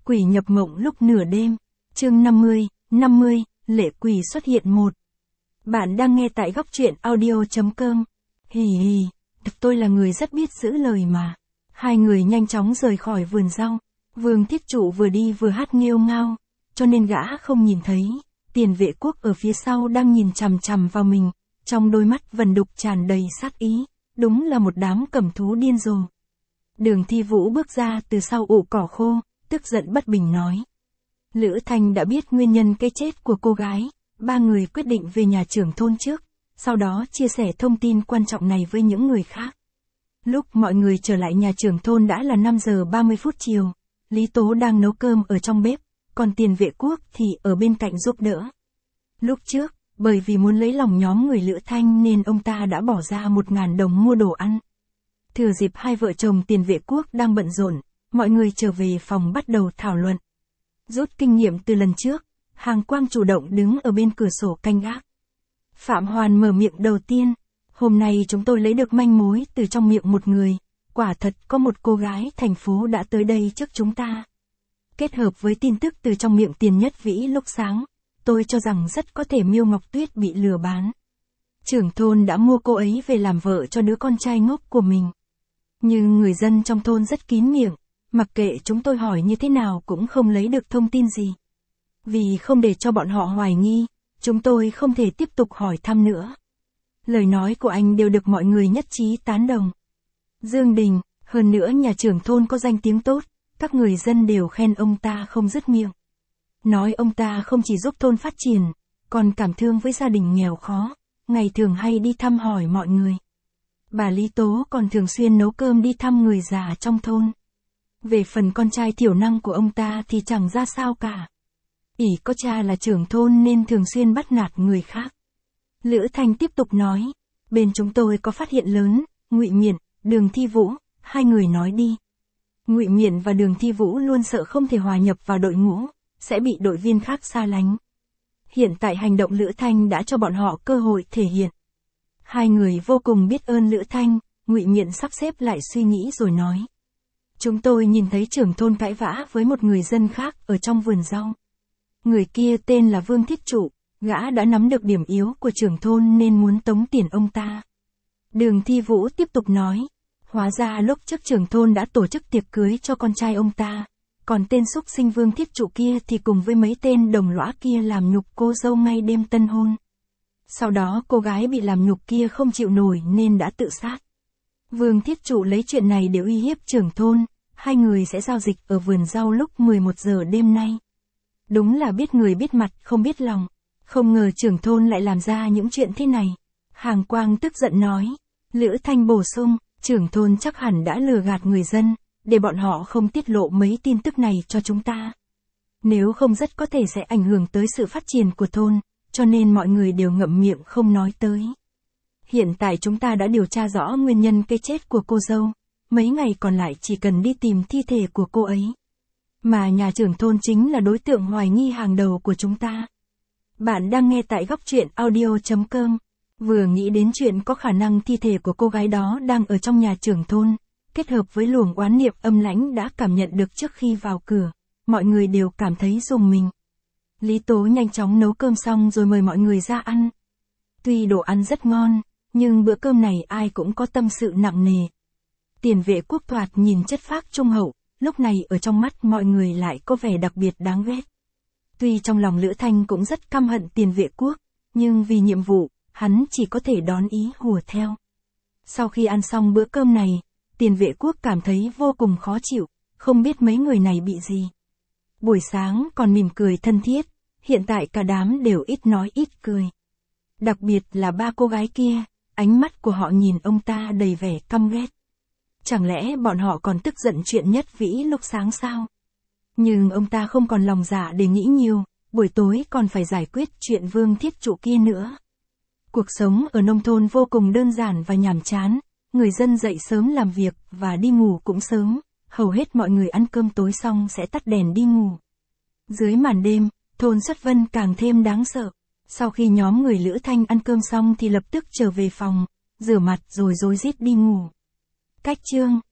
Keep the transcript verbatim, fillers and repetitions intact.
Quỷ nhập mộng lúc nửa đêm. Chương năm mươi, năm mươi, lệ quỷ xuất hiện một. Bạn đang nghe tại góc truyện audio chấm com. Hì hì, tôi là người rất biết giữ lời mà. Hai người nhanh chóng rời khỏi vườn rau. Vương Thiết Trụ vừa đi vừa hát nghêu ngao, cho nên gã không nhìn thấy. Tiền Vệ Quốc ở phía sau đang nhìn chằm chằm vào mình, trong đôi mắt vần đục tràn đầy sát ý, đúng là một đám cẩm thú điên rồ. Đường Thi Vũ bước ra từ sau ụ cỏ khô, tức giận bất bình nói. Lữ Thanh đã biết nguyên nhân cái chết của cô gái, ba người quyết định về nhà trưởng thôn trước, sau đó chia sẻ thông tin quan trọng này với những người khác. Lúc mọi người trở lại nhà trưởng thôn đã là năm giờ ba mươi phút chiều, Lý Tố đang nấu cơm ở trong bếp, còn Tiền Vệ Quốc thì ở bên cạnh giúp đỡ. Lúc trước, bởi vì muốn lấy lòng nhóm người Lữ Thanh nên ông ta đã bỏ ra một ngàn đồng mua đồ ăn. Thừa dịp hai vợ chồng Tiền Vệ Quốc đang bận rộn, mọi người trở về phòng bắt đầu thảo luận. Rút kinh nghiệm từ lần trước, Hàng Quang chủ động đứng ở bên cửa sổ canh gác. Phạm Hoàn mở miệng đầu tiên, hôm nay chúng tôi lấy được manh mối từ trong miệng một người, quả thật có một cô gái thành phố đã tới đây trước chúng ta. Kết hợp với tin tức từ trong miệng Tiền Nhất Vĩ lúc sáng, tôi cho rằng rất có thể Miêu Ngọc Tuyết bị lừa bán. Trưởng thôn đã mua cô ấy về làm vợ cho đứa con trai ngốc của mình. Nhưng người dân trong thôn rất kín miệng, mặc kệ chúng tôi hỏi như thế nào cũng không lấy được thông tin gì. Vì không để cho bọn họ hoài nghi, chúng tôi không thể tiếp tục hỏi thăm nữa. Lời nói của anh đều được mọi người nhất trí tán đồng. Dương Đình, hơn nữa nhà trưởng thôn có danh tiếng tốt, các người dân đều khen ông ta không dứt miệng. Nói ông ta không chỉ giúp thôn phát triển, còn cảm thương với gia đình nghèo khó, ngày thường hay đi thăm hỏi mọi người. Bà Lý Tố còn thường xuyên nấu cơm đi thăm người già trong thôn. Về phần con trai thiểu năng của ông ta thì chẳng ra sao cả. ỷ có cha là trưởng thôn nên thường xuyên bắt nạt người khác. Lữ Thanh tiếp tục nói, bên chúng tôi có phát hiện lớn, Ngụy Miện, Đường Thi Vũ, hai người nói đi. Ngụy Miện và Đường Thi Vũ luôn sợ không thể hòa nhập vào đội ngũ, sẽ bị đội viên khác xa lánh. Hiện tại hành động Lữ Thanh đã cho bọn họ cơ hội thể hiện. Hai người vô cùng biết ơn Lữ Thanh, Ngụy Miện sắp xếp lại suy nghĩ rồi nói. Chúng tôi nhìn thấy trưởng thôn cãi vã với một người dân khác ở trong vườn rau. Người kia tên là Vương Thiết Trụ, gã đã nắm được điểm yếu của trưởng thôn nên muốn tống tiền ông ta. Đường Thi Vũ tiếp tục nói, hóa ra lúc trước trưởng thôn đã tổ chức tiệc cưới cho con trai ông ta, còn tên xúc sinh Vương Thiết Trụ kia thì cùng với mấy tên đồng lõa kia làm nhục cô dâu ngay đêm tân hôn. Sau đó cô gái bị làm nhục kia không chịu nổi nên đã tự sát. Vương Thiết Trụ lấy chuyện này để uy hiếp trưởng thôn, hai người sẽ giao dịch ở vườn rau lúc mười một giờ đêm nay. Đúng là biết người biết mặt không biết lòng, không ngờ trưởng thôn lại làm ra những chuyện thế này. Hàng Quang tức giận nói, Lữ Thanh bổ sung, trưởng thôn chắc hẳn đã lừa gạt người dân, để bọn họ không tiết lộ mấy tin tức này cho chúng ta. Nếu không rất có thể sẽ ảnh hưởng tới sự phát triển của thôn, cho nên mọi người đều ngậm miệng không nói tới. Hiện tại chúng ta đã điều tra rõ nguyên nhân cái chết của cô dâu, mấy ngày còn lại chỉ cần đi tìm thi thể của cô ấy. Mà nhà trưởng thôn chính là đối tượng hoài nghi hàng đầu của chúng ta. Bạn đang nghe tại góc truyện audio chấm com. Vừa nghĩ đến chuyện có khả năng thi thể của cô gái đó đang ở trong nhà trưởng thôn, kết hợp với luồng oán niệm âm lãnh đã cảm nhận được trước khi vào cửa, mọi người đều cảm thấy rùng mình. Lý Tố nhanh chóng nấu cơm xong rồi mời mọi người ra ăn. Tuy đồ ăn rất ngon, nhưng bữa cơm này ai cũng có tâm sự nặng nề. Tiền Vệ Quốc thoạt nhìn chất phác trung hậu, lúc này ở trong mắt mọi người lại có vẻ đặc biệt đáng ghét. Tuy trong lòng Lữ Thanh cũng rất căm hận Tiền Vệ Quốc, nhưng vì nhiệm vụ, hắn chỉ có thể đón ý hùa theo. Sau khi ăn xong bữa cơm này, Tiền Vệ Quốc cảm thấy vô cùng khó chịu, không biết mấy người này bị gì. Buổi sáng còn mỉm cười thân thiết, hiện tại cả đám đều ít nói ít cười. Đặc biệt là ba cô gái kia, ánh mắt của họ nhìn ông ta đầy vẻ căm ghét. Chẳng lẽ bọn họ còn tức giận chuyện Nhất Vĩ lúc sáng sao? Nhưng ông ta không còn lòng dạ để nghĩ nhiều, buổi tối còn phải giải quyết chuyện Vương Thiết Trụ kia nữa. Cuộc sống ở nông thôn vô cùng đơn giản và nhàm chán, người dân dậy sớm làm việc và đi ngủ cũng sớm, hầu hết mọi người ăn cơm tối xong sẽ tắt đèn đi ngủ. Dưới màn đêm, thôn Xuất Vân càng thêm đáng sợ. Sau khi nhóm người Lữ Thanh ăn cơm xong thì lập tức trở về phòng, rửa mặt rồi rối rít đi ngủ. Cách chương